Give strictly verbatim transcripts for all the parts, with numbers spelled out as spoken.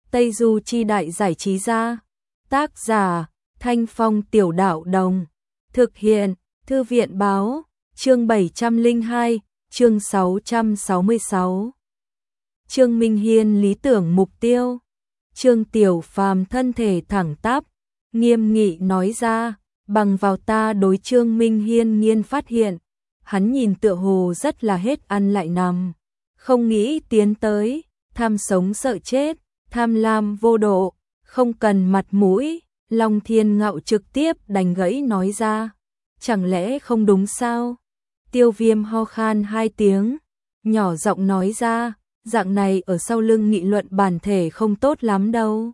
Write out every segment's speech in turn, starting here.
Tây Du Chi Đại Giải Trí Gia. Tác giả Thanh Phong Tiểu Đạo Đồng. Thực hiện Thư viện Báo. Chương bảy trăm lẻ hai, chương sáu trăm sáu mươi sáu. Trương Minh Hiên lý tưởng mục tiêu. Trương Tiểu Phàm thân thể thẳng tắp, nghiêm nghị nói ra, bằng vào ta đối Trương Minh Hiên nghiên phát hiện, hắn nhìn tựa hồ rất là hết ăn lại nằm, không nghĩ tiến tới, tham sống sợ chết, tham lam vô độ, không cần mặt mũi. Long Thiên Ngạo trực tiếp đánh gãy nói ra, chẳng lẽ không đúng sao? Tiêu Viêm ho khan hai tiếng, nhỏ giọng nói ra, dạng này ở sau lưng nghị luận bản thể không tốt lắm đâu.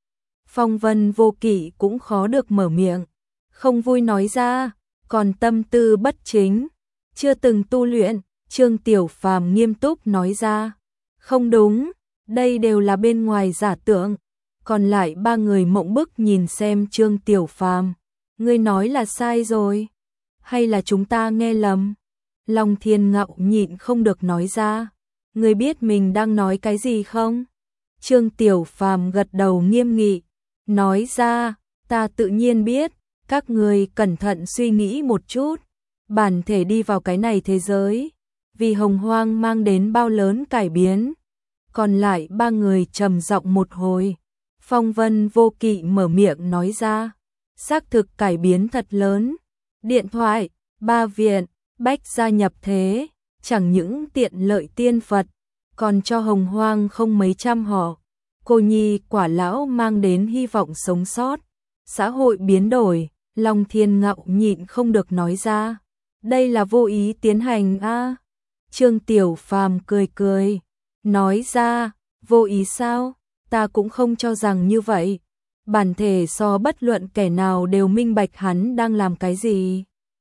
Phong Vân Vô Kỵ cũng khó được mở miệng, không vui nói ra, còn tâm tư bất chính, chưa từng tu luyện. Trương Tiểu Phàm nghiêm túc nói ra, không đúng, đây đều là bên ngoài giả tưởng. Còn lại ba người mộng bức nhìn xem Trương Tiểu Phàm, ngươi nói là sai rồi, hay là chúng ta nghe lầm? Long Thiên Ngạo nhịn không được nói ra, ngươi biết mình đang nói cái gì không? Trương Tiểu Phàm gật đầu nghiêm nghị, nói ra, ta tự nhiên biết, các ngươi cẩn thận suy nghĩ một chút, bản thể đi vào cái này thế giới, vì Hồng Hoang mang đến bao lớn cải biến. Còn lại ba người trầm giọng một hồi. Phong Vân Vô Kỵ mở miệng nói ra, xác thực cải biến thật lớn. Điện thoại, ba viện, bách gia nhập thế, chẳng những tiện lợi tiên Phật, còn cho Hồng Hoang không mấy trăm họ. Cô nhi quả lão mang đến hy vọng sống sót. Xã hội biến đổi, Long Thiên Ngạo nhịn không được nói ra, đây là vô ý tiến hành a. À? Trương Tiểu Phàm cười cười, nói ra, vô ý sao? Ta cũng không cho rằng như vậy. Bản thể so bất luận kẻ nào đều minh bạch hắn đang làm cái gì.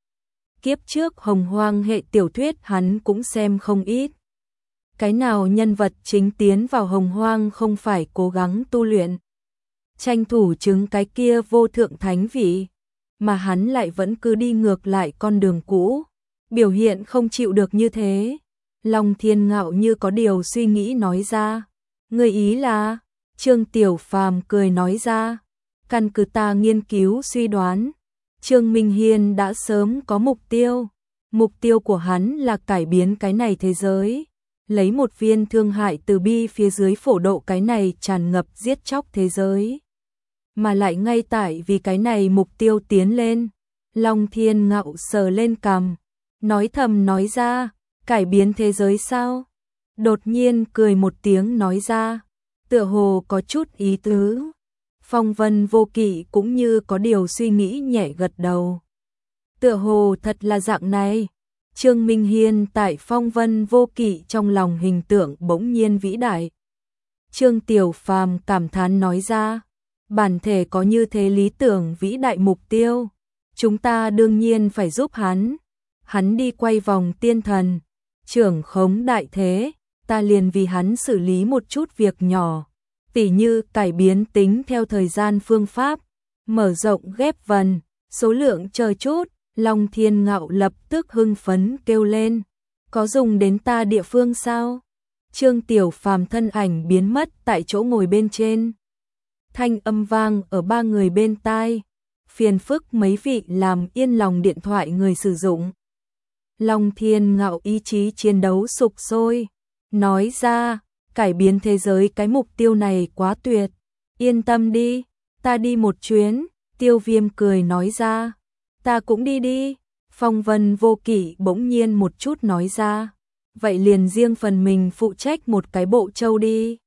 Kiếp trước Hồng Hoang hệ tiểu thuyết hắn cũng xem không ít. Cái nào nhân vật chính tiến vào Hồng Hoang không phải cố gắng tu luyện, tranh thủ chứng cái kia vô thượng thánh vị, mà hắn lại vẫn cứ đi ngược lại con đường cũ, biểu hiện không chịu được như thế. Long Thiên Ngạo như có điều suy nghĩ nói ra, người ý là? Trương Tiểu Phàm cười nói ra, căn cứ ta nghiên cứu suy đoán, Trương Minh Hiên đã sớm có mục tiêu. Mục tiêu của hắn là cải biến cái này thế giới, lấy một viên thương hại từ bi phía dưới phổ độ cái này tràn ngập giết chóc thế giới. Mà lại ngay tại vì cái này mục tiêu tiến lên, Long Thiên Ngạo sờ lên cằm, nói thầm nói ra, cải biến thế giới sao? Đột nhiên cười một tiếng nói ra, tựa hồ có chút ý tứ. Phong Vân Vô Kỵ cũng như có điều suy nghĩ nhẹ gật đầu. Tựa hồ thật là dạng này. Trương Minh Hiên tại Phong Vân Vô Kỵ trong lòng hình tượng bỗng nhiên vĩ đại. Trương Tiểu Phàm cảm thán nói ra, bản thể có như thế lý tưởng vĩ đại mục tiêu, chúng ta đương nhiên phải giúp hắn. Hắn đi quay vòng tiên thần, trưởng khống đại thế, ta liền vì hắn xử lý một chút việc nhỏ, tỉ như cải biến tính theo thời gian phương pháp, mở rộng ghép vần, số lượng chờ chút. Long Thiên Ngạo lập tức hưng phấn kêu lên, có dùng đến ta địa phương sao? Trương Tiểu Phàm thân ảnh biến mất tại chỗ ngồi bên trên. Thanh âm vang ở ba người bên tai, phiền phức mấy vị làm yên lòng điện thoại người sử dụng. Long Thiên Ngạo ý chí chiến đấu sục sôi, nói ra, cải biến thế giới cái mục tiêu này quá tuyệt, yên tâm đi, ta đi một chuyến. Tiêu Viêm cười nói ra, ta cũng đi đi. Phong Vân Vô Kỵ bỗng nhiên một chút nói ra, vậy liền riêng phần mình phụ trách một cái bộ châu đi.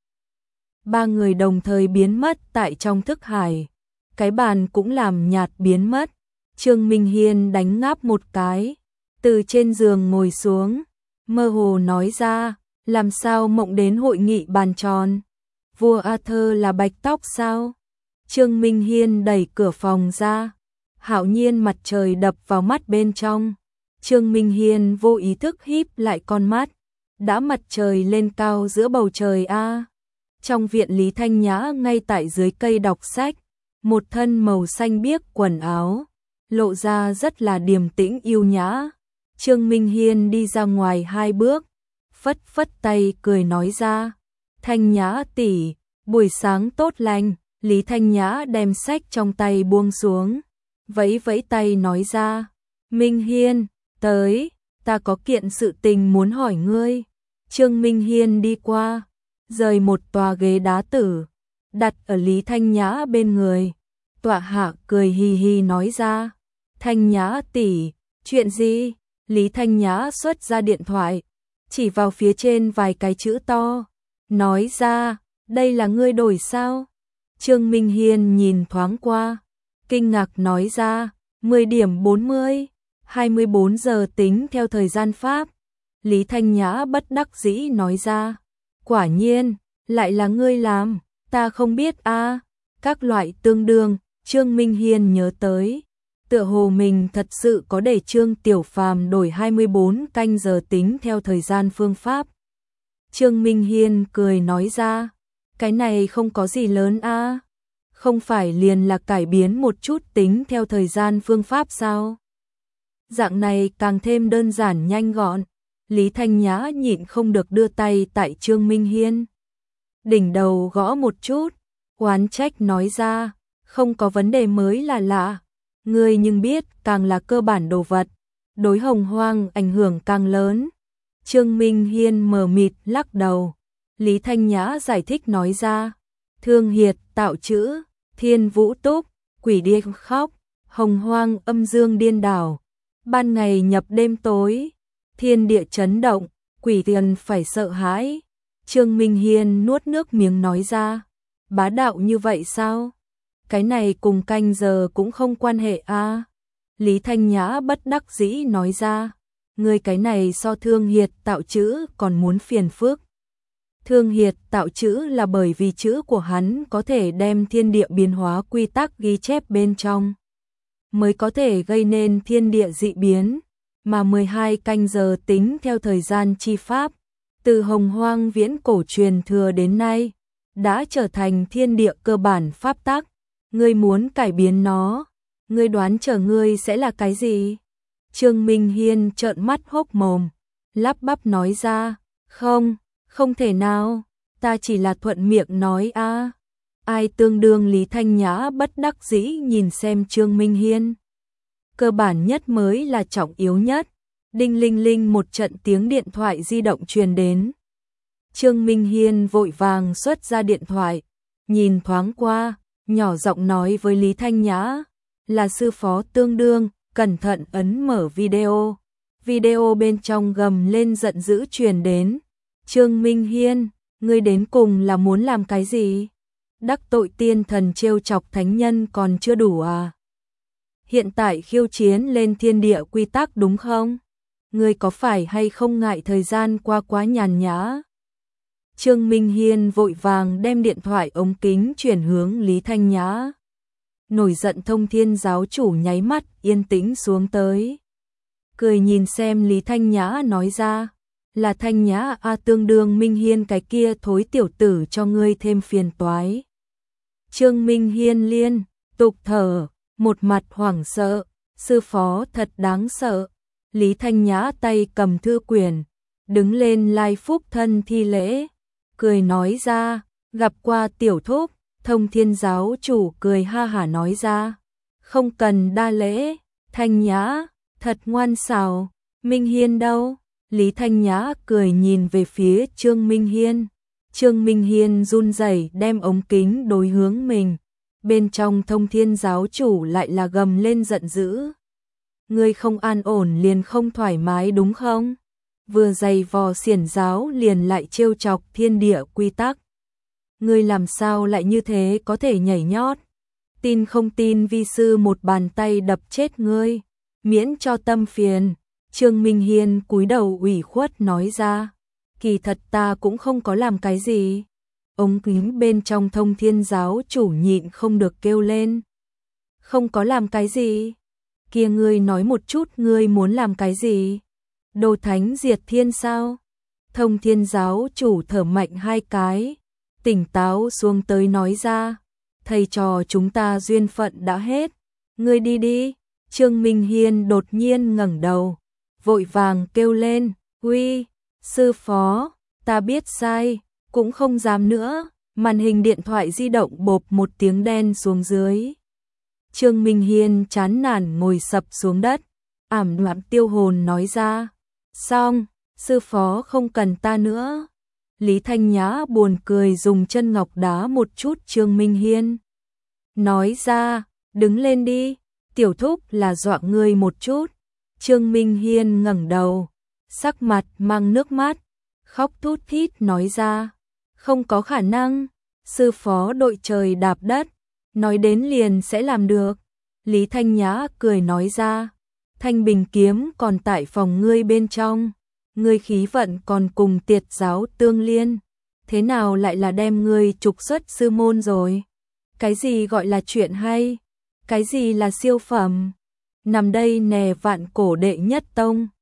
Ba người đồng thời biến mất tại trong thức hải, cái bàn cũng làm nhạt biến mất. Trương Minh Hiên đánh ngáp một cái, từ trên giường ngồi xuống, mơ hồ nói ra, làm sao mộng đến hội nghị bàn tròn? Vua Arthur là bạch tóc sao? Trương Minh Hiên đẩy cửa phòng ra, hạo nhiên mặt trời đập vào mắt bên trong. Trương Minh Hiên vô ý thức híp lại con mắt, đã mặt trời lên cao giữa bầu trời a. Trong viện Lý Thanh Nhã ngay tại dưới cây đọc sách, một thân màu xanh biếc quần áo, lộ ra rất là điềm tĩnh yêu nhã. Trương Minh Hiên đi ra ngoài hai bước, phất phất tay cười nói ra, Thanh Nhã tỷ, Buổi sáng tốt lành, Lý Thanh Nhã đem sách trong tay buông xuống, vẫy vẫy tay nói ra, Minh Hiên, tới, ta có kiện sự tình muốn hỏi ngươi. Trương Minh Hiên đi qua, rời một tòa ghế đá tử, đặt ở Lý Thanh Nhã bên người, tọa hạ cười hì hì nói ra, Thanh Nhã tỷ, chuyện gì? Lý Thanh Nhã xuất ra điện thoại, chỉ vào phía trên vài cái chữ to, nói ra, đây là ngươi đổi sao? Trương Minh Hiên nhìn thoáng qua, kinh ngạc nói ra, mười điểm bốn mươi, hai mươi bốn giờ tính theo thời gian Pháp. Lý Thanh Nhã bất đắc dĩ nói ra, quả nhiên, lại là ngươi làm, ta không biết a. À. Các loại tương đương, Trương Minh Hiên nhớ tới, tựa hồ mình thật sự có để Trương Tiểu Phàm đổi hai mươi bốn canh giờ tính theo thời gian phương Pháp. Trương Minh Hiên cười nói ra, cái này không có gì lớn a, à. Không phải liền là cải biến một chút tính theo thời gian phương Pháp sao? Dạng này càng thêm đơn giản nhanh gọn. Lý Thanh Nhã nhịn không được đưa tay tại Trương Minh Hiên đỉnh đầu gõ một chút, oán trách nói ra, không có vấn đề mới là lạ, ngươi nhưng biết càng là cơ bản đồ vật, đối Hồng Hoang ảnh hưởng càng lớn. Trương Minh Hiên mờ mịt lắc đầu. Lý Thanh Nhã giải thích nói ra, Thương Hiệt tạo chữ, Thiên Vũ Túc, quỷ điên khóc, Hồng Hoang âm dương điên đảo, ban ngày nhập đêm tối, thiên địa chấn động, quỷ tiền phải sợ hãi. Trương Minh Hiên nuốt nước miếng nói ra, bá đạo như vậy sao? Cái này cùng canh giờ cũng không quan hệ a. À? Lý Thanh Nhã bất đắc dĩ nói ra, người cái này so Thương Hiệt tạo chữ còn muốn phiền phức. Thương Hiệt tạo chữ là bởi vì chữ của hắn có thể đem thiên địa biến hóa quy tắc ghi chép bên trong, mới có thể gây nên thiên địa dị biến, mà mười hai canh giờ tính theo thời gian chi pháp, từ Hồng Hoang viễn cổ truyền thừa đến nay, đã trở thành thiên địa cơ bản pháp tắc. Ngươi muốn cải biến nó, ngươi đoán chờ ngươi sẽ là cái gì? Trương Minh Hiên trợn mắt hốc mồm, lắp bắp nói ra, không, không thể nào, ta chỉ là thuận miệng nói a. À. Ai tương đương Lý Thanh Nhã bất đắc dĩ nhìn xem Trương Minh Hiên. Cơ bản nhất mới là trọng yếu nhất. Đinh linh linh một trận tiếng điện thoại di động truyền đến. Trương Minh Hiên vội vàng xuất ra điện thoại, nhìn thoáng qua, nhỏ giọng nói với Lý Thanh Nhã, là sư phó tương đương, cẩn thận ấn mở video. Video bên trong gầm lên giận dữ truyền đến. Trương Minh Hiên, ngươi đến cùng là muốn làm cái gì? Đắc tội tiên thần trêu chọc thánh nhân còn chưa đủ à? Hiện tại khiêu chiến lên thiên địa quy tắc đúng không? Ngươi có phải hay không ngại thời gian qua quá nhàn nhã? Trương Minh Hiên vội vàng đem điện thoại ống kính chuyển hướng Lý Thanh Nhã. Nổi giận Thông Thiên giáo chủ nháy mắt yên tĩnh xuống tới. Cười nhìn xem Lý Thanh Nhã nói ra, là Thanh Nhã a, tương đương Minh Hiên cái kia thối tiểu tử cho ngươi thêm phiền toái. Trương Minh Hiên liên tục thở, một mặt hoảng sợ, sư phó thật đáng sợ. Lý Thanh Nhã tay cầm thư quyển, đứng lên lai phúc thân thi lễ, cười nói ra, gặp qua tiểu thúc. Thông Thiên giáo chủ cười ha hả nói ra, không cần đa lễ, Thanh Nhã, thật ngoan xảo. Minh Hiên đâu? Lý Thanh Nhã cười nhìn về phía Trương Minh Hiên. Trương Minh Hiên run rẩy đem ống kính đối hướng mình. Bên trong Thông Thiên giáo chủ lại là gầm lên giận dữ. Ngươi không an ổn liền không thoải mái đúng không? Vừa giày vò xiển giáo liền lại trêu chọc thiên địa quy tắc. Ngươi làm sao lại như thế có thể nhảy nhót? Tin không tin vi sư một bàn tay đập chết ngươi, miễn cho tâm phiền. Trương Minh Hiên cúi đầu ủy khuất nói ra, kỳ thật ta cũng không có làm cái gì. Ống kính bên trong Thông Thiên giáo chủ nhịn không được kêu lên. Không có làm cái gì? Kia ngươi nói một chút ngươi muốn làm cái gì? Đồ thánh diệt thiên sao? Thông Thiên giáo chủ thở mạnh hai cái, tỉnh táo xuống tới nói ra, thầy trò chúng ta duyên phận đã hết, ngươi đi đi. Trương Minh Hiên đột nhiên ngẩng đầu, vội vàng kêu lên, uy, sư phó, ta biết sai, cũng không dám nữa, Màn hình điện thoại di động bộp một tiếng đen xuống dưới. Trương Minh Hiên chán nản ngồi sập xuống đất, ảm đạm tiêu hồn nói ra. Xong, sư phó không cần ta nữa. Lý Thanh Nhã buồn cười dùng chân ngọc đá một chút Trương Minh Hiên. Nói ra, đứng lên đi, tiểu thúc là dọa ngươi một chút. Trương Minh Hiên ngẩng đầu, sắc mặt mang nước mắt, khóc thút thít nói ra. Không có khả năng, sư phó đội trời đạp đất, nói đến liền sẽ làm được. Lý Thanh Nhã cười nói ra. Thanh Bình kiếm còn tại phòng ngươi bên trong, ngươi khí vận còn cùng Tiệt giáo tương liên, thế nào lại là đem ngươi trục xuất sư môn rồi? Cái gì gọi là chuyện hay? Cái gì là siêu phẩm? Nằm đây nè vạn cổ đệ nhất tông.